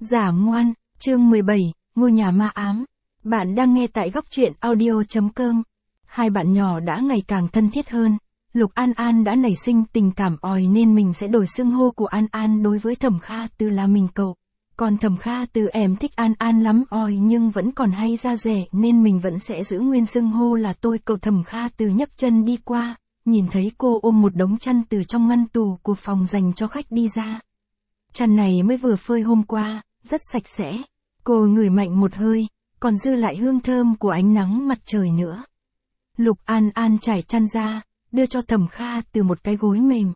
Giả ngoan, chương 17, ngôi nhà ma ám. Bạn đang nghe tại góc truyện audio.com. Hai bạn nhỏ đã ngày càng thân thiết hơn. Lục An An đã nảy sinh tình cảm òi nên mình sẽ đổi xưng hô của An An đối với Thẩm Kha Từ là mình cậu. Còn Thẩm Kha Từ em thích An An lắm òi nhưng vẫn còn hay ra rẻ nên mình vẫn sẽ giữ nguyên xưng hô là tôi cậu. Thẩm Kha Từ nhấc chân đi qua, nhìn thấy cô ôm một đống chăn từ trong ngăn tủ của phòng dành cho khách đi ra. Chăn này mới vừa phơi hôm qua, rất sạch sẽ. Cô ngửi mạnh một hơi, còn dư lại hương thơm của ánh nắng mặt trời nữa. Lục An An trải chăn ra, đưa cho Thẩm Kha Từ một cái gối mềm.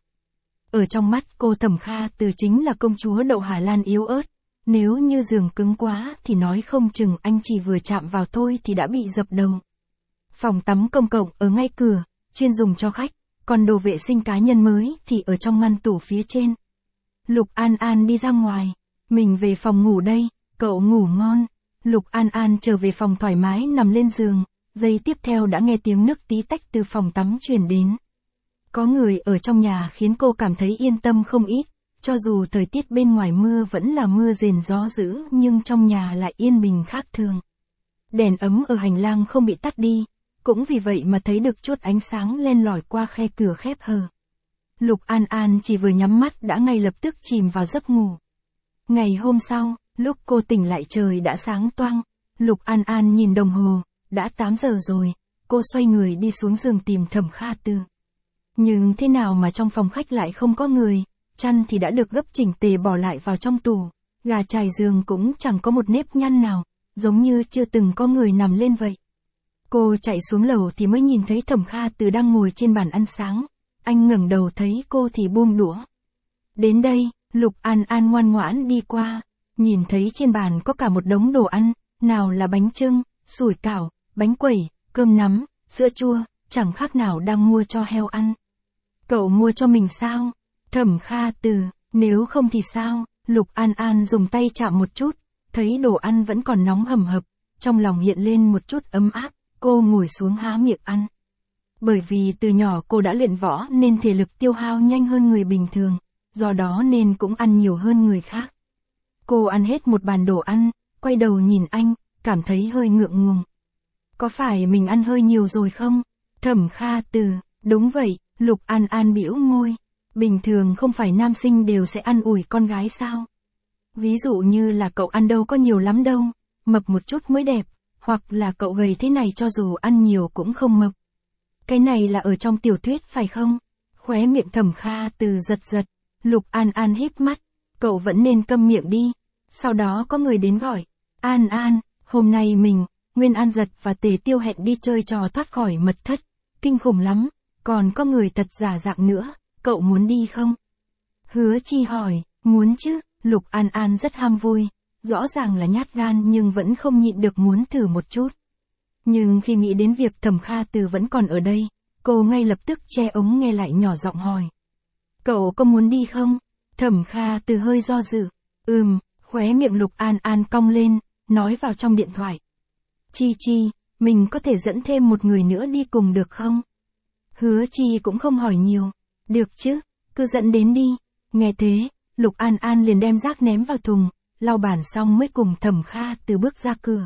Ở trong mắt cô Thẩm Kha Từ chính là công chúa đậu Hà Lan yếu ớt. Nếu như giường cứng quá thì nói không chừng anh chỉ vừa chạm vào thôi thì đã bị dập đầu. Phòng tắm công cộng ở ngay cửa, chuyên dùng cho khách, còn đồ vệ sinh cá nhân mới thì ở trong ngăn tủ phía trên. Lục An An đi ra ngoài. Mình về phòng ngủ đây, cậu ngủ ngon. Lục An An trở về phòng thoải mái nằm lên giường, giây tiếp theo đã nghe tiếng nước tí tách từ phòng tắm truyền đến. Có người ở trong nhà khiến cô cảm thấy yên tâm không ít, cho dù thời tiết bên ngoài mưa vẫn là mưa rền gió dữ nhưng trong nhà lại yên bình khác thường. Đèn ấm ở hành lang không bị tắt đi, cũng vì vậy mà thấy được chút ánh sáng len lỏi qua khe cửa khép hờ. Lục An An chỉ vừa nhắm mắt đã ngay lập tức chìm vào giấc ngủ. Ngày hôm sau, lúc cô tỉnh lại trời đã sáng toang. Lục An An nhìn đồng hồ, đã 8 giờ rồi. Cô xoay người đi xuống giường tìm Thẩm Kha Từ. Nhưng thế nào mà trong phòng khách lại không có người, chăn thì đã được gấp chỉnh tề bỏ lại vào trong tủ, gà chài giường cũng chẳng có một nếp nhăn nào, giống như chưa từng có người nằm lên vậy. Cô chạy xuống lầu thì mới nhìn thấy Thẩm Kha Từ đang ngồi trên bàn ăn sáng. Anh ngẩng đầu thấy cô thì buông đũa. Đến đây, Lục An An ngoan ngoãn đi qua, nhìn thấy trên bàn có cả một đống đồ ăn, nào là bánh chưng, sủi cảo, bánh quẩy, cơm nắm, sữa chua, chẳng khác nào đang mua cho heo ăn. Cậu mua cho mình sao? Thẩm Kha Từ, nếu không thì sao? Lục An An dùng tay chạm một chút, thấy đồ ăn vẫn còn nóng hầm hập, trong lòng hiện lên một chút ấm áp, cô ngồi xuống há miệng ăn. Bởi vì từ nhỏ cô đã luyện võ nên thể lực tiêu hao nhanh hơn người bình thường, do đó nên cũng ăn nhiều hơn người khác. Cô ăn hết một bàn đồ ăn, quay đầu nhìn anh, cảm thấy hơi ngượng ngùng. Có phải mình ăn hơi nhiều rồi không? Thẩm Kha Từ, đúng vậy. Lục An An bĩu môi. Bình thường không phải nam sinh đều sẽ ăn ủi con gái sao? Ví dụ như là cậu ăn đâu có nhiều lắm đâu, mập một chút mới đẹp, hoặc là cậu gầy thế này cho dù ăn nhiều cũng không mập. Cái này là ở trong tiểu thuyết phải không? Khóe miệng Thẩm Kha Từ giật giật. Lục An An híp mắt. Cậu vẫn nên câm miệng đi. Sau đó có người đến gọi. An An, hôm nay mình, Nguyên An Giật và Tề Tiêu hẹn đi chơi trò thoát khỏi mật thất. Kinh khủng lắm. Còn có người thật giả dạng nữa. Cậu muốn đi không? Hứa Chi hỏi. Muốn chứ. Lục An An rất ham vui. Rõ ràng là nhát gan nhưng vẫn không nhịn được muốn thử một chút. Nhưng khi nghĩ đến việc Thẩm Kha Từ vẫn còn ở đây, cô ngay lập tức che ống nghe lại nhỏ giọng hỏi. Cậu có muốn đi không? Thẩm Kha Từ hơi do dự. Khóe miệng Lục An An cong lên, nói vào trong điện thoại. Chi Chi, mình có thể dẫn thêm một người nữa đi cùng được không? Hứa Chi cũng không hỏi nhiều. Được chứ, cứ dẫn đến đi. Nghe thế, Lục An An liền đem rác ném vào thùng, lau bàn xong mới cùng Thẩm Kha Từ bước ra cửa.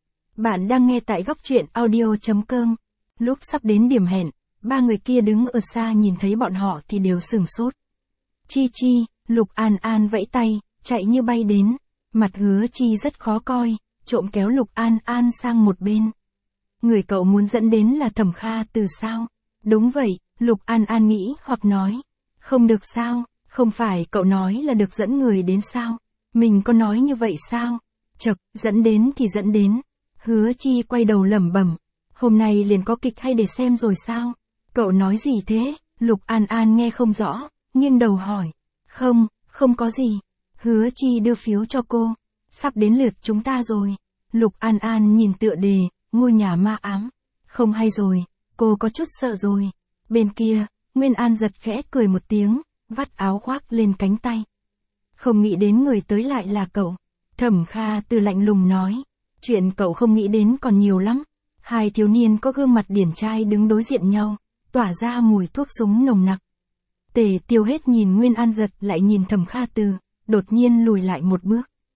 Bạn đang nghe tại góc truyện audio.com. Lúc sắp đến điểm hẹn, ba người kia đứng ở xa nhìn thấy bọn họ thì đều sửng sốt. Chi Chi, Lục An An vẫy tay, chạy như bay đến. Mặt Hứa Chi rất khó coi, trộm kéo Lục An An sang một bên. Người cậu muốn dẫn đến là Thẩm Kha Từ sao? Đúng vậy, Lục An An nghĩ hoặc nói. Không được sao, không phải cậu nói là được dẫn người đến sao? Mình có nói như vậy sao? Chậc, dẫn đến thì dẫn đến. Hứa Chi quay đầu lẩm bẩm. Hôm nay liền có kịch hay để xem rồi sao? Cậu nói gì thế? Lục An An nghe không rõ, nghiêng đầu hỏi. Không, không có gì. Hứa Chi đưa phiếu cho cô. Sắp đến lượt chúng ta rồi. Lục An An nhìn tựa đề, ngôi nhà ma ám. Không hay rồi, cô có chút sợ rồi. Bên kia, Nguyên An Giật khẽ cười một tiếng, vắt áo khoác lên cánh tay. Không nghĩ đến người tới lại là cậu. Thẩm Kha Từ lạnh lùng nói. Chuyện cậu không nghĩ đến còn nhiều lắm. Hai thiếu niên có gương mặt điển trai đứng đối diện nhau, tỏa ra mùi thuốc súng nồng nặc. Tề Tiêu hết nhìn Nguyên An Giật lại nhìn Thẩm Kha Từ, đột nhiên lùi lại một bước.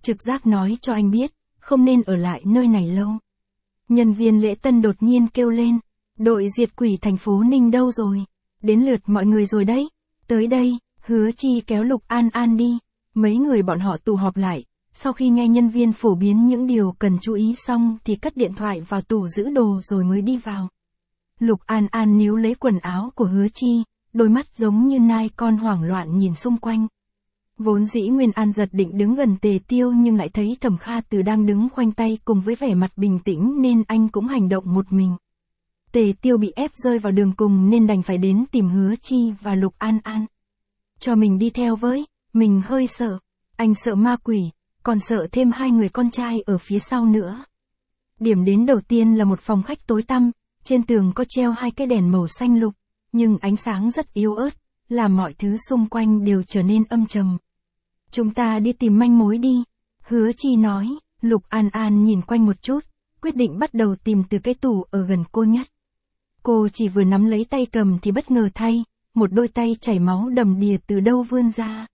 Trực giác nói cho anh biết, không nên ở lại nơi này lâu. Nhân viên lễ tân đột nhiên kêu lên, đội diệt quỷ thành phố Ninh đâu rồi? Đến lượt mọi người rồi đấy. Tới đây, Hứa Chi kéo Lục An An đi. Mấy người bọn họ tụ họp lại, sau khi nghe nhân viên phổ biến những điều cần chú ý xong thì cất điện thoại vào tủ giữ đồ rồi mới đi vào. Lục An An níu lấy quần áo của Hứa Chi, đôi mắt giống như nai con hoảng loạn nhìn xung quanh. Vốn dĩ Nguyên An Giật định đứng gần Tề Tiêu nhưng lại thấy Thẩm Kha Từ đang đứng khoanh tay cùng với vẻ mặt bình tĩnh nên anh cũng hành động một mình. Tề Tiêu bị ép rơi vào đường cùng nên đành phải đến tìm Hứa Chi và Lục An An. Cho mình đi theo với, mình hơi sợ. Anh sợ ma quỷ, còn sợ thêm hai người con trai ở phía sau nữa. Điểm đến đầu tiên là một phòng khách tối tăm, trên tường có treo hai cái đèn màu xanh lục, nhưng ánh sáng rất yếu ớt, làm mọi thứ xung quanh đều trở nên âm trầm. Chúng ta đi tìm manh mối đi, Hứa Chi nói. Lục An An nhìn quanh một chút, quyết định bắt đầu tìm từ cái tủ ở gần cô nhất. Cô chỉ vừa nắm lấy tay cầm thì bất ngờ thay, một đôi tay chảy máu đầm đìa từ đâu vươn ra.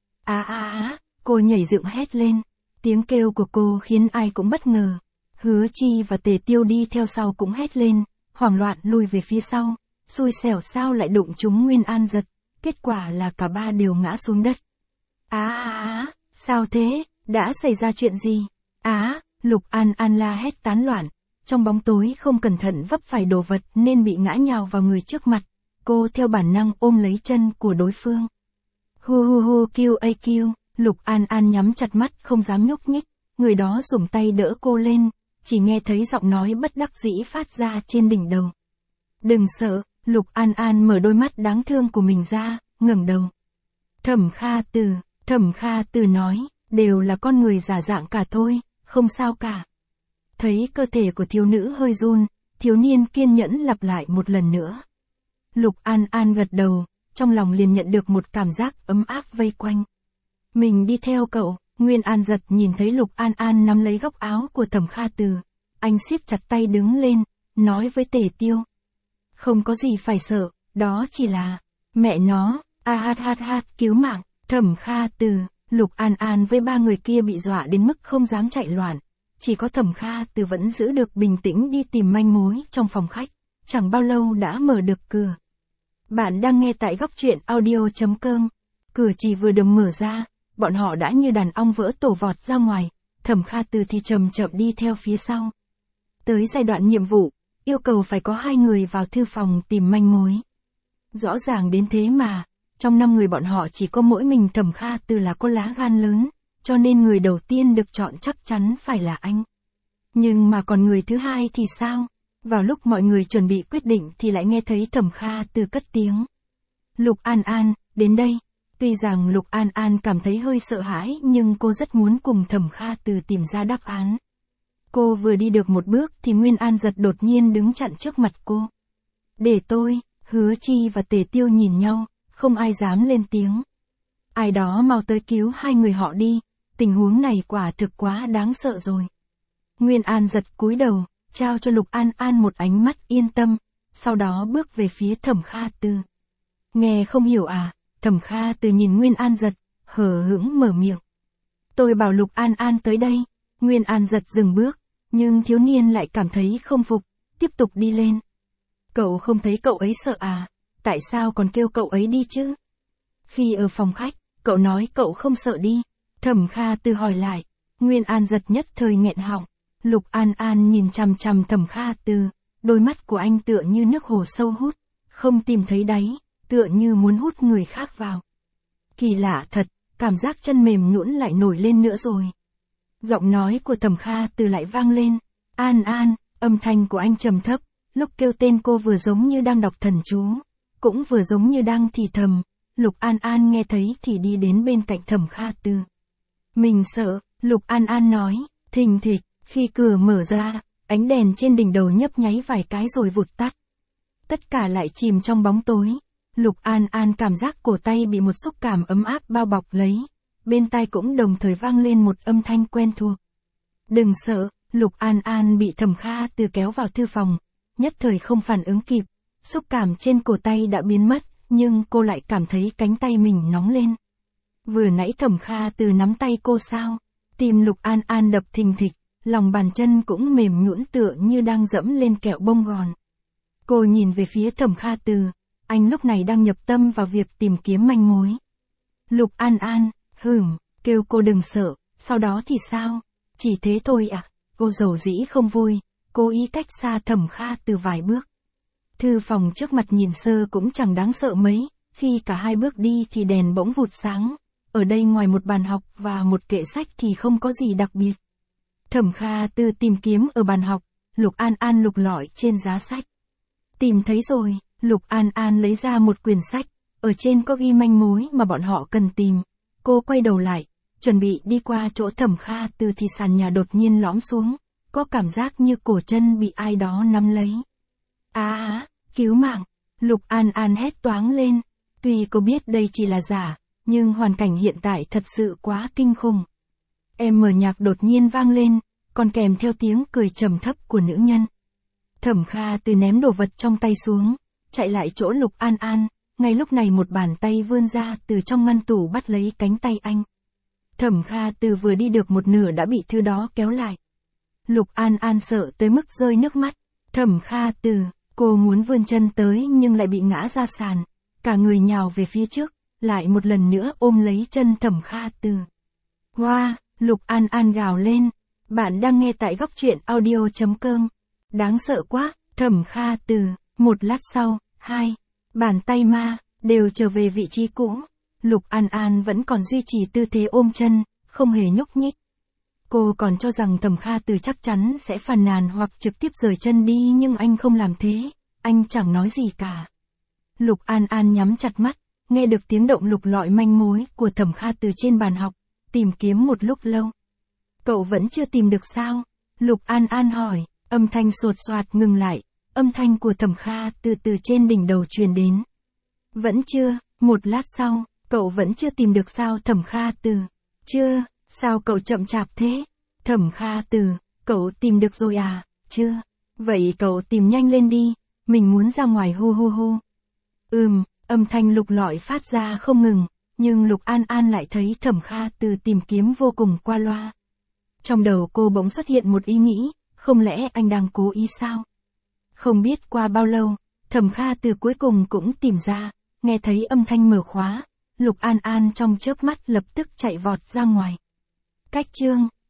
Cô nhảy dựng hét lên, tiếng kêu của cô khiến ai cũng bất ngờ. Hứa Chi và Tề Tiêu đi theo sau cũng hét lên, hoảng loạn lùi về phía sau, xui xẻo sao lại đụng trúng Nguyên An Giật, kết quả là cả ba đều ngã xuống đất. Sao thế, đã xảy ra chuyện gì? Lục An An la hét tán loạn, trong bóng tối không cẩn thận vấp phải đồ vật nên bị ngã nhào vào người trước mặt, cô theo bản năng ôm lấy chân của đối phương. Hu kêu, Lục An An nhắm chặt mắt không dám nhúc nhích, người đó dùng tay đỡ cô lên, chỉ nghe thấy giọng nói bất đắc dĩ phát ra trên đỉnh đầu. Đừng sợ, Lục An An mở đôi mắt đáng thương của mình ra, ngẩng đầu. Thẩm Kha Từ nói, đều là con người giả dạng cả thôi, không sao cả. Thấy cơ thể của thiếu nữ hơi run, thiếu niên kiên nhẫn lặp lại một lần nữa. Lục An An gật đầu, trong lòng liền nhận được một cảm giác ấm áp vây quanh. Mình đi theo cậu. Nguyên An Giật nhìn thấy Lục An An nắm lấy góc áo của Thẩm Kha Từ, anh siết chặt tay đứng lên, nói với Tề Tiêu. Không có gì phải sợ, đó chỉ là, mẹ nó, cứu mạng, Thẩm Kha Từ. Lục An An với ba người kia bị dọa đến mức không dám chạy loạn, chỉ có Thẩm Kha Từ vẫn giữ được bình tĩnh đi tìm manh mối trong phòng khách, chẳng bao lâu đã mở được cửa. Bạn đang nghe tại góc truyện audio.com, cửa chỉ vừa được mở ra, bọn họ đã như đàn ong vỡ tổ vọt ra ngoài, Thẩm Kha Từ thì chậm chậm đi theo phía sau. Tới giai đoạn nhiệm vụ, yêu cầu phải có 2 người vào thư phòng tìm manh mối. Rõ ràng đến thế mà, trong 5 người bọn họ chỉ có mỗi mình Thẩm Kha Từ là có lá gan lớn, cho nên người đầu tiên được chọn chắc chắn phải là anh. Nhưng mà còn người thứ hai thì sao? Vào lúc mọi người chuẩn bị quyết định thì lại nghe thấy Thẩm Kha Từ cất tiếng. Lục An An, đến đây. Tuy rằng Lục An An cảm thấy hơi sợ hãi nhưng cô rất muốn cùng Thẩm Kha Từ tìm ra đáp án. Cô vừa đi được một bước thì Nguyên An Giật đột nhiên đứng chặn trước mặt cô. Để tôi, Hứa Chi và Tề Tiêu nhìn nhau, không ai dám lên tiếng. Ai đó mau tới cứu 2 người họ đi, tình huống này quả thực quá đáng sợ rồi. Nguyên An Giật cúi đầu, trao cho Lục An An một ánh mắt yên tâm, sau đó bước về phía Thẩm Kha Từ. Nghe không hiểu à? Thẩm Kha Từ nhìn Nguyên An Giật, hờ hững mở miệng. Tôi bảo Lục An An tới đây. Nguyên An Giật dừng bước, nhưng thiếu niên lại cảm thấy không phục, tiếp tục đi lên. Cậu không thấy cậu ấy sợ à? Tại sao còn kêu cậu ấy đi chứ? Khi ở phòng khách, cậu nói cậu không sợ đi. Thẩm Kha Từ hỏi lại. Nguyên An Giật nhất thời nghẹn họng. Lục An An nhìn chằm chằm Thẩm Kha Từ, đôi mắt của anh tựa như nước hồ sâu hút, không tìm thấy đáy, tựa như muốn hút người khác vào. Kỳ lạ thật, cảm giác chân mềm nhũn lại nổi lên nữa rồi. Giọng nói của Thẩm Kha Từ lại vang lên. An An, âm thanh của anh trầm thấp, lúc kêu tên cô vừa giống như đang đọc thần chú, cũng vừa giống như đang thì thầm. Lục An An nghe thấy thì đi đến bên cạnh Thẩm Kha Từ. Mình sợ, Lục An An nói, thình thịch, khi cửa mở ra, ánh đèn trên đỉnh đầu nhấp nháy vài cái rồi vụt tắt. Tất cả lại chìm trong bóng tối. Lục An An cảm giác cổ tay bị một xúc cảm ấm áp bao bọc lấy, bên tai cũng đồng thời vang lên một âm thanh quen thuộc. Đừng sợ, Lục An An bị Thẩm Kha Từ kéo vào thư phòng, nhất thời không phản ứng kịp, xúc cảm trên cổ tay đã biến mất, nhưng cô lại cảm thấy cánh tay mình nóng lên. Vừa nãy Thẩm Kha Từ nắm tay cô sao? Tim Lục An An đập thình thịch, lòng bàn chân cũng mềm nhũn tựa như đang dẫm lên kẹo bông gòn. Cô nhìn về phía Thẩm Kha Từ, anh lúc này đang nhập tâm vào việc tìm kiếm manh mối. Lục An An, kêu cô đừng sợ, sau đó thì sao? Chỉ thế thôi à? Cô dầu dĩ không vui, cố ý cách xa Thẩm Kha Từ vài bước. Thư phòng trước mặt nhìn sơ cũng chẳng đáng sợ mấy, khi cả hai bước đi thì đèn bỗng vụt sáng. Ở đây ngoài một bàn học và một kệ sách thì không có gì đặc biệt. Thẩm Kha Từ tìm kiếm ở bàn học, Lục An An lục lọi trên giá sách. Tìm thấy rồi, Lục An An lấy ra một quyển sách, ở trên có ghi manh mối mà bọn họ cần tìm. Cô quay đầu lại, chuẩn bị đi qua chỗ Thẩm Kha Từ thì sàn nhà đột nhiên lõm xuống, có cảm giác như cổ chân bị ai đó nắm lấy. Cứu mạng! Lục An An hét toáng lên, tuy cô biết đây chỉ là giả, nhưng hoàn cảnh hiện tại thật sự quá kinh khủng. Mở nhạc đột nhiên vang lên, còn kèm theo tiếng cười trầm thấp của nữ nhân. Thẩm Kha Từ ném đồ vật trong tay xuống, chạy lại chỗ Lục An An, ngay lúc này một bàn tay vươn ra từ trong ngăn tủ bắt lấy cánh tay anh. Thẩm Kha Từ vừa đi được một nửa đã bị thứ đó kéo lại. Lục An An sợ tới mức rơi nước mắt. Thẩm Kha Từ, cô muốn vươn chân tới nhưng lại bị ngã ra sàn, cả người nhào về phía trước, lại một lần nữa ôm lấy chân Thẩm Kha Từ. Wow, Lục An An gào lên, bạn đang nghe tại góc truyện audio.com. Đáng sợ quá, Thẩm Kha Từ. Một lát sau, bàn tay ma, đều trở về vị trí cũ. Lục An An vẫn còn duy trì tư thế ôm chân, không hề nhúc nhích. Cô còn cho rằng Thẩm Kha Từ chắc chắn sẽ phàn nàn hoặc trực tiếp rời chân đi nhưng anh không làm thế, anh chẳng nói gì cả. Lục An An nhắm chặt mắt, nghe được tiếng động lục lọi manh mối của Thẩm Kha Từ trên bàn học, tìm kiếm một lúc lâu. Cậu vẫn chưa tìm được sao? Lục An An hỏi, âm thanh sột soạt ngừng lại, âm thanh của Thẩm Kha từ trên đỉnh đầu truyền đến. Vẫn chưa, một lát sau, cậu vẫn chưa tìm được sao Thẩm Kha Từ? Chưa, sao cậu chậm chạp thế? Thẩm Kha Từ, cậu tìm được rồi à? Chưa. Vậy cậu tìm nhanh lên đi, mình muốn ra ngoài hu. Âm thanh lục lọi phát ra không ngừng, nhưng Lục An An lại thấy Thẩm Kha Từ tìm kiếm vô cùng qua loa. Trong đầu cô bỗng xuất hiện một ý nghĩ, không lẽ anh đang cố ý sao? Không biết qua bao lâu, Thẩm Kha Từ cuối cùng cũng tìm ra, nghe thấy âm thanh mở khóa, Lục An An trong chớp mắt lập tức chạy vọt ra ngoài. Cách chương